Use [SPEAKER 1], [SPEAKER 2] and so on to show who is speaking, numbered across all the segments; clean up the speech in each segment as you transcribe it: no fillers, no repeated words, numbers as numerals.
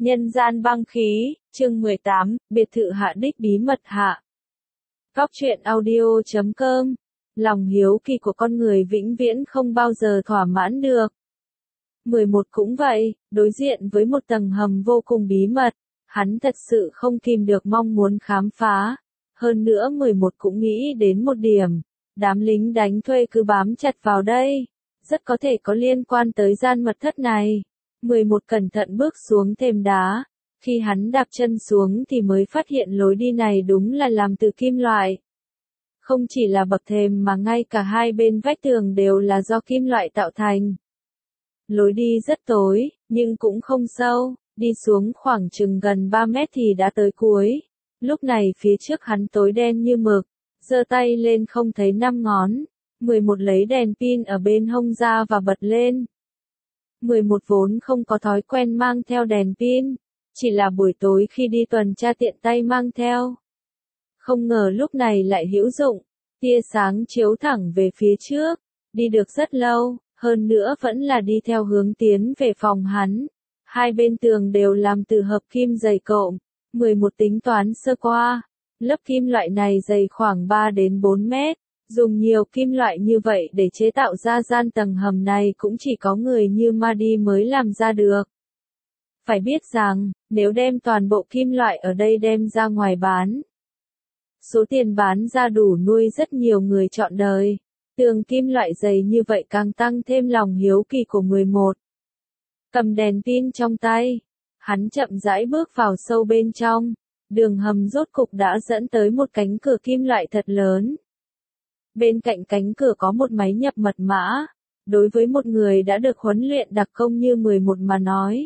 [SPEAKER 1] Nhân gian băng khí, chương 18, biệt thự hạ đích bí mật hạ. Góc truyện audio.com. Lòng hiếu kỳ của con người vĩnh viễn không bao giờ thỏa mãn được. 11 cũng vậy, đối diện với một tầng hầm vô cùng bí mật, hắn thật sự không kìm được mong muốn khám phá. Hơn nữa 11 cũng nghĩ đến một điểm, đám lính đánh thuê cứ bám chặt vào đây, rất có thể có liên quan tới gian mật thất này. 11 cẩn thận bước xuống thềm đá, khi hắn đạp chân xuống thì mới phát hiện lối đi này đúng là làm từ kim loại. Không chỉ là bậc thềm mà ngay cả hai bên vách tường đều là do kim loại tạo thành. Lối đi rất tối, nhưng cũng không sâu, đi xuống khoảng chừng gần 3 mét thì đã tới cuối. Lúc này phía trước hắn tối đen như mực, giơ tay lên không thấy 5 ngón. 11 lấy đèn pin ở bên hông ra và bật lên. 11 vốn không có thói quen mang theo đèn pin, chỉ là buổi tối khi đi tuần tra tiện tay mang theo. Không ngờ lúc này lại hữu dụng, tia sáng chiếu thẳng về phía trước, đi được rất lâu, hơn nữa vẫn là đi theo hướng tiến về phòng hắn. Hai bên tường đều làm từ hợp kim dày cộm, 11 tính toán sơ qua, lớp kim loại này dày khoảng 3 đến 4 mét. Dùng nhiều kim loại như vậy để chế tạo ra gian tầng hầm này cũng chỉ có người như Mahdi mới làm ra được. Phải biết rằng, nếu đem toàn bộ kim loại ở đây đem ra ngoài bán, số tiền bán ra đủ nuôi rất nhiều người trọn đời. Tường kim loại dày như vậy càng tăng thêm lòng hiếu kỳ của 11. Cầm đèn pin trong tay, hắn chậm rãi bước vào sâu bên trong, đường hầm rốt cục đã dẫn tới một cánh cửa kim loại thật lớn. Bên cạnh cánh cửa có một máy nhập mật mã, đối với một người đã được huấn luyện đặc công như 11 mà nói.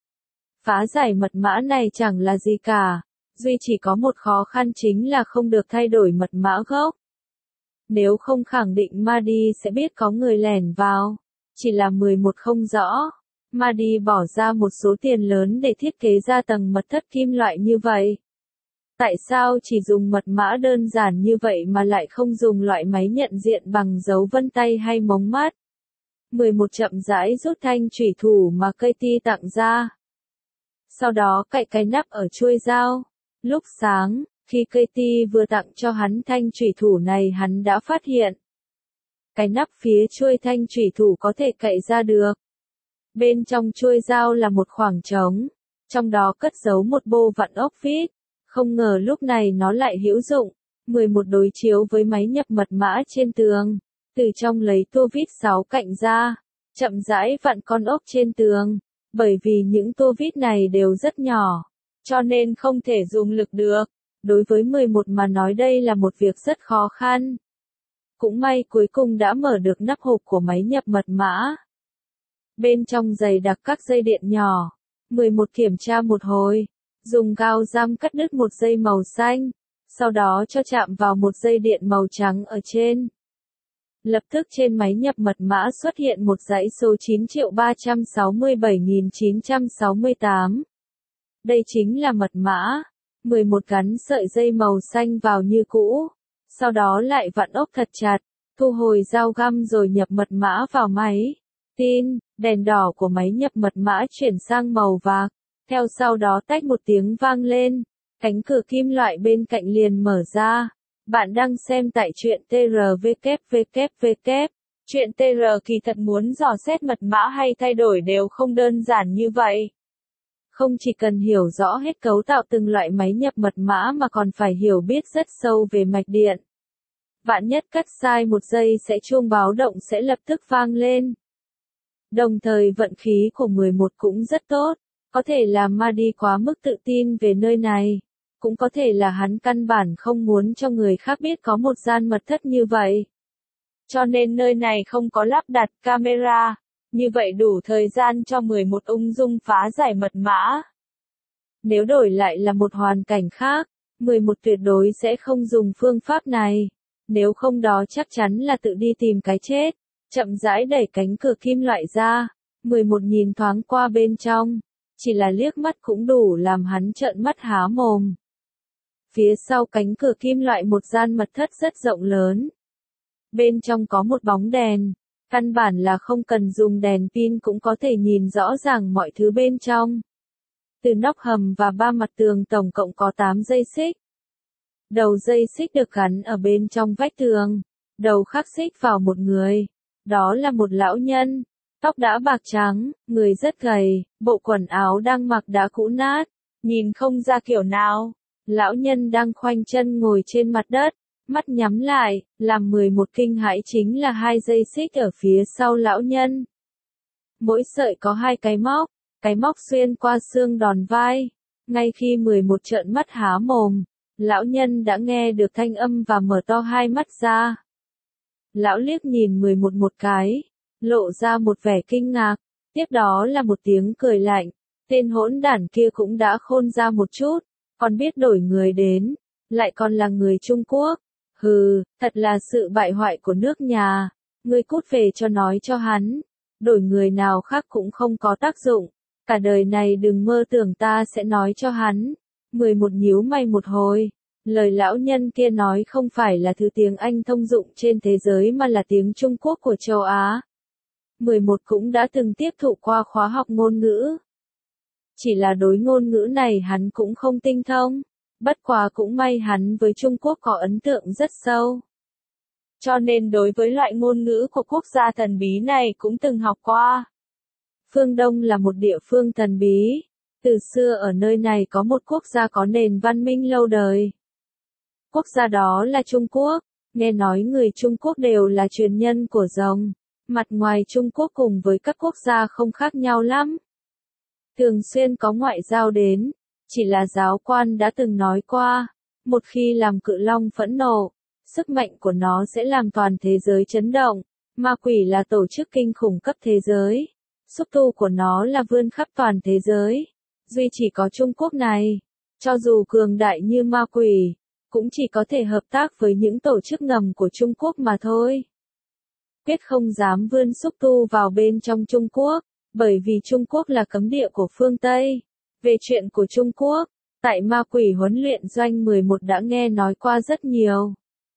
[SPEAKER 1] Phá giải mật mã này chẳng là gì cả, duy chỉ có một khó khăn chính là không được thay đổi mật mã gốc. Nếu không khẳng định Mahdi sẽ biết có người lẻn vào, chỉ là 11 không rõ. Mahdi bỏ ra một số tiền lớn để thiết kế ra tầng mật thất kim loại như vậy. Tại sao chỉ dùng mật mã đơn giản như vậy mà lại không dùng loại máy nhận diện bằng dấu vân tay hay mống mắt? 11 chậm rãi rút thanh chủy thủ mà Katie tặng ra. Sau đó cạy cái nắp ở chuôi dao. Lúc sáng, khi Katie vừa tặng cho hắn thanh chủy thủ này hắn đã phát hiện. Cái nắp phía chuôi thanh chủy thủ có thể cạy ra được. Bên trong chuôi dao là một khoảng trống, trong đó cất giấu một bô vặn ốc vít. Không ngờ lúc này nó lại hữu dụng. 11 đối chiếu với máy nhập mật mã trên tường, từ trong lấy tua vít 6 cạnh ra, chậm rãi vặn con ốc trên tường, bởi vì những tua vít này đều rất nhỏ, cho nên không thể dùng lực được. Đối với 11 mà nói đây là một việc rất khó khăn. Cũng may cuối cùng đã mở được nắp hộp của máy nhập mật mã. Bên trong dày đặc các dây điện nhỏ. 11 kiểm tra một hồi. Dùng gao giam cắt đứt một dây màu xanh, sau đó cho chạm vào một dây điện màu trắng ở trên. Lập tức trên máy nhập mật mã xuất hiện một dãy số 9.367.968. Đây chính là mật mã. 11 gắn sợi dây màu xanh vào như cũ, sau đó lại vặn ốc thật chặt, thu hồi dao găm rồi nhập mật mã vào máy. Tin, đèn đỏ của máy nhập mật mã chuyển sang màu vàng. Theo sau đó tách một tiếng vang lên, cánh cửa kim loại bên cạnh liền mở ra. Bạn đang xem tại truyện TRVKVKVK. Truyện TR kỳ thật muốn dò xét mật mã hay thay đổi đều không đơn giản như vậy. Không chỉ cần hiểu rõ hết cấu tạo từng loại máy nhập mật mã mà còn phải hiểu biết rất sâu về mạch điện. Vạn nhất cắt sai một giây sẽ chuông báo động sẽ lập tức vang lên. Đồng thời vận khí của 11 cũng rất tốt. Có thể là Mahdi quá mức tự tin về nơi này, cũng có thể là hắn căn bản không muốn cho người khác biết có một gian mật thất như vậy. Cho nên nơi này không có lắp đặt camera, như vậy đủ thời gian cho 11 ung dung phá giải mật mã. Nếu đổi lại là một hoàn cảnh khác, 11 tuyệt đối sẽ không dùng phương pháp này, nếu không đó chắc chắn là tự đi tìm cái chết. Chậm rãi đẩy cánh cửa kim loại ra, 11 nhìn thoáng qua bên trong. Chỉ là liếc mắt cũng đủ làm hắn trợn mắt há mồm. Phía sau cánh cửa kim loại một gian mật thất rất rộng lớn. Bên trong có một bóng đèn, căn bản là không cần dùng đèn pin cũng có thể nhìn rõ ràng mọi thứ bên trong. Từ nóc hầm và ba mặt tường tổng cộng có 8 dây xích. Đầu dây xích được gắn ở bên trong vách tường, đầu khắc xích vào một người. Đó là một lão nhân, tóc đã bạc trắng, người rất gầy, bộ quần áo đang mặc đã cũ nát, nhìn không ra kiểu nào. Lão nhân đang khoanh chân ngồi trên mặt đất, mắt nhắm lại, làm 11 kinh hãi chính là 2 dây xích ở phía sau lão nhân. Mỗi sợi có 2 cái móc xuyên qua xương đòn vai. Ngay khi 11 trợn mắt há mồm, lão nhân đã nghe được thanh âm và mở to 2 mắt ra. Lão liếc nhìn 11 một cái, lộ ra một vẻ kinh ngạc, tiếp đó là một tiếng cười lạnh, tên hỗn đản kia cũng đã khôn ra một chút, còn biết đổi người đến, lại còn là người Trung Quốc. Hừ, thật là sự bại hoại của nước nhà, ngươi cút về cho nói cho hắn, đổi người nào khác cũng không có tác dụng, cả đời này đừng mơ tưởng ta sẽ nói cho hắn. 11 nhíu mày một hồi, lời lão nhân kia nói không phải là thứ tiếng Anh thông dụng trên thế giới mà là tiếng Trung Quốc của châu Á. 11 cũng đã từng tiếp thụ qua khóa học ngôn ngữ. Chỉ là đối ngôn ngữ này hắn cũng không tinh thông, bất quá cũng may hắn với Trung Quốc có ấn tượng rất sâu. Cho nên đối với loại ngôn ngữ của quốc gia thần bí này cũng từng học qua. Phương Đông là một địa phương thần bí. Từ xưa ở nơi này có một quốc gia có nền văn minh lâu đời. Quốc gia đó là Trung Quốc. Nghe nói người Trung Quốc đều là truyền nhân của rồng. Mặt ngoài Trung Quốc cùng với các quốc gia không khác nhau lắm. Thường xuyên có ngoại giao đến. Chỉ là giáo quan đã từng nói qua, một khi làm cự long phẫn nộ, sức mạnh của nó sẽ làm toàn thế giới chấn động. Ma quỷ là tổ chức kinh khủng cấp thế giới. Xúc tu của nó là vươn khắp toàn thế giới. Duy chỉ có Trung Quốc này, cho dù cường đại như ma quỷ, cũng chỉ có thể hợp tác với những tổ chức ngầm của Trung Quốc mà thôi. Quyết không dám vươn xúc tu vào bên trong Trung Quốc, bởi vì Trung Quốc là cấm địa của phương Tây. Về chuyện của Trung Quốc, tại ma quỷ huấn luyện doanh 11 đã nghe nói qua rất nhiều.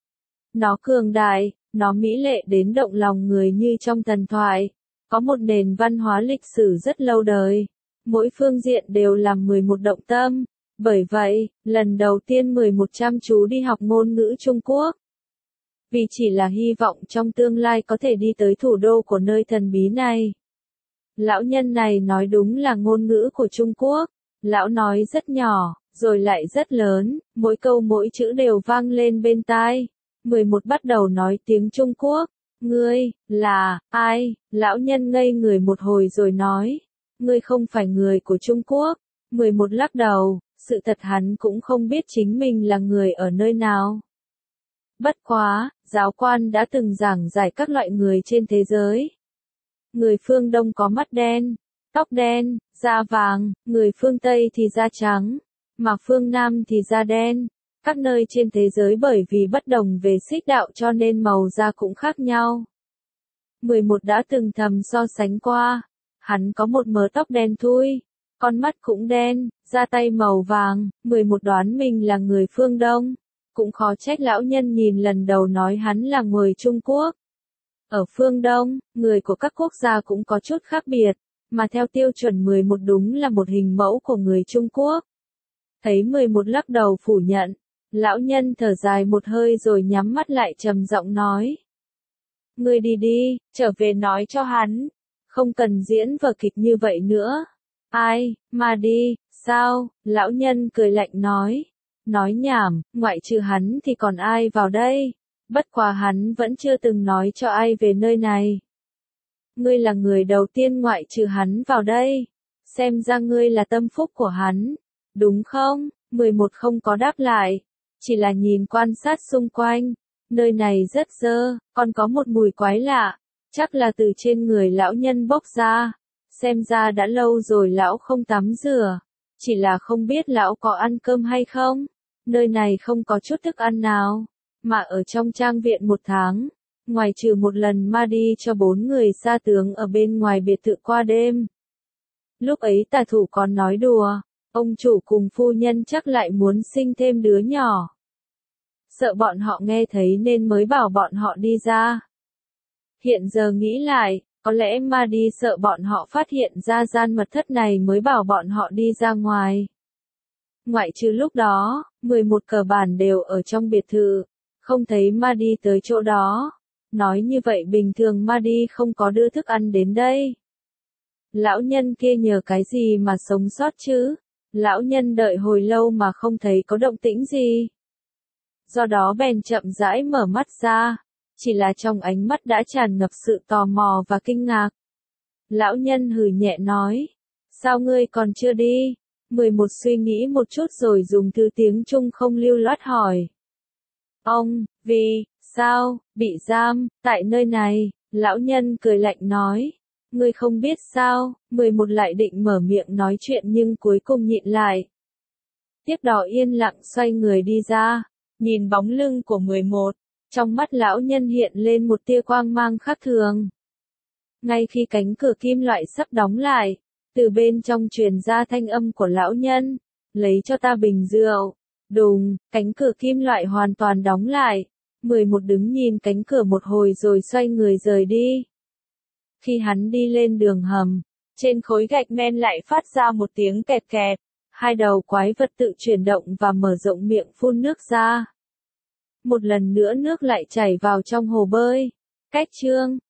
[SPEAKER 1] Nó cường đại, nó mỹ lệ đến động lòng người như trong thần thoại, có một nền văn hóa lịch sử rất lâu đời. Mỗi phương diện đều làm 11 động tâm, bởi vậy, lần đầu tiên 11 chăm chú đi học ngôn ngữ Trung Quốc. Vì chỉ là hy vọng trong tương lai có thể đi tới thủ đô của nơi thần bí này. Lão nhân này nói đúng là ngôn ngữ của Trung Quốc. Lão nói rất nhỏ, rồi lại rất lớn, mỗi câu mỗi chữ đều vang lên bên tai. 11 bắt đầu nói tiếng Trung Quốc. Ngươi, là, ai? Lão nhân ngây người một hồi rồi nói. Ngươi không phải người của Trung Quốc. 11 lắc đầu, sự thật hắn cũng không biết chính mình là người ở nơi nào. Bất quá, giáo quan đã từng giảng giải các loại người trên thế giới. Người phương Đông có mắt đen, tóc đen, da vàng, người phương Tây thì da trắng, mà phương Nam thì da đen. Các nơi trên thế giới bởi vì bất đồng về xích đạo cho nên màu da cũng khác nhau. 11 đã từng thầm so sánh qua. Hắn có một mớ tóc đen thui, con mắt cũng đen, da tay màu vàng. 11 đoán mình là người phương Đông. Cũng khó trách lão nhân nhìn lần đầu nói hắn là người Trung Quốc. Ở phương Đông, người của các quốc gia cũng có chút khác biệt, mà theo tiêu chuẩn 11 đúng là một hình mẫu của người Trung Quốc. Thấy 11 lắc đầu phủ nhận, lão nhân thở dài một hơi rồi nhắm mắt lại trầm giọng nói. Ngươi đi đi, trở về nói cho hắn, không cần diễn vở kịch như vậy nữa. Ai, mà đi, sao? Lão nhân cười lạnh nói. Nói nhảm, ngoại trừ hắn thì còn ai vào đây? Bất quá hắn vẫn chưa từng nói cho ai về nơi này. Ngươi là người đầu tiên ngoại trừ hắn vào đây. Xem ra ngươi là tâm phúc của hắn. Đúng không? 11 không có đáp lại. Chỉ là nhìn quan sát xung quanh. Nơi này rất dơ, còn có một mùi quái lạ. Chắc là từ trên người lão nhân bốc ra. Xem ra đã lâu rồi lão không tắm rửa. Chỉ là không biết lão có ăn cơm hay không. Nơi này không có chút thức ăn nào. Mà ở trong trang viện 1 tháng, ngoài trừ một lần ma đi cho 4 người sa tướng ở bên ngoài biệt thự qua đêm. Lúc ấy tà thủ còn nói đùa, ông chủ cùng phu nhân chắc lại muốn sinh thêm đứa nhỏ. Sợ bọn họ nghe thấy nên mới bảo bọn họ đi ra. Hiện giờ nghĩ lại, Có lẽ Mahdi sợ bọn họ phát hiện ra gian mật thất này mới bảo bọn họ đi ra ngoài. Ngoại trừ lúc đó, 11 cờ bản đều ở trong biệt thự, không thấy Mahdi tới chỗ đó. Nói như vậy bình thường Mahdi không có đưa thức ăn đến đây. Lão nhân kia nhờ cái gì mà sống sót chứ? Lão nhân đợi hồi lâu mà không thấy có động tĩnh gì. Do đó bèn chậm rãi mở mắt ra, chỉ là trong ánh mắt đã tràn ngập sự tò mò và kinh ngạc. Lão nhân hừ nhẹ nói, sao ngươi còn chưa đi? 11 suy nghĩ một chút rồi dùng thứ tiếng Trung không lưu loát hỏi. Ông, vì, sao, bị giam, tại nơi này, lão nhân cười lạnh nói. Ngươi không biết sao, 11 lại định mở miệng nói chuyện nhưng cuối cùng nhịn lại. Tiếp đó yên lặng xoay người đi ra, nhìn bóng lưng của 11, trong mắt lão nhân hiện lên một tia quang mang khác thường. Ngay khi cánh cửa kim loại sắp đóng lại, từ bên trong truyền ra thanh âm của lão nhân, lấy cho ta bình rượu. Đùng, cánh cửa kim loại hoàn toàn đóng lại. 11 đứng nhìn cánh cửa một hồi rồi xoay người rời đi. Khi hắn đi lên đường hầm, trên khối gạch men lại phát ra một tiếng kẹt kẹt. Hai đầu quái vật tự chuyển động và mở rộng miệng phun nước ra. Một lần nữa nước lại chảy vào trong hồ bơi. Cách chương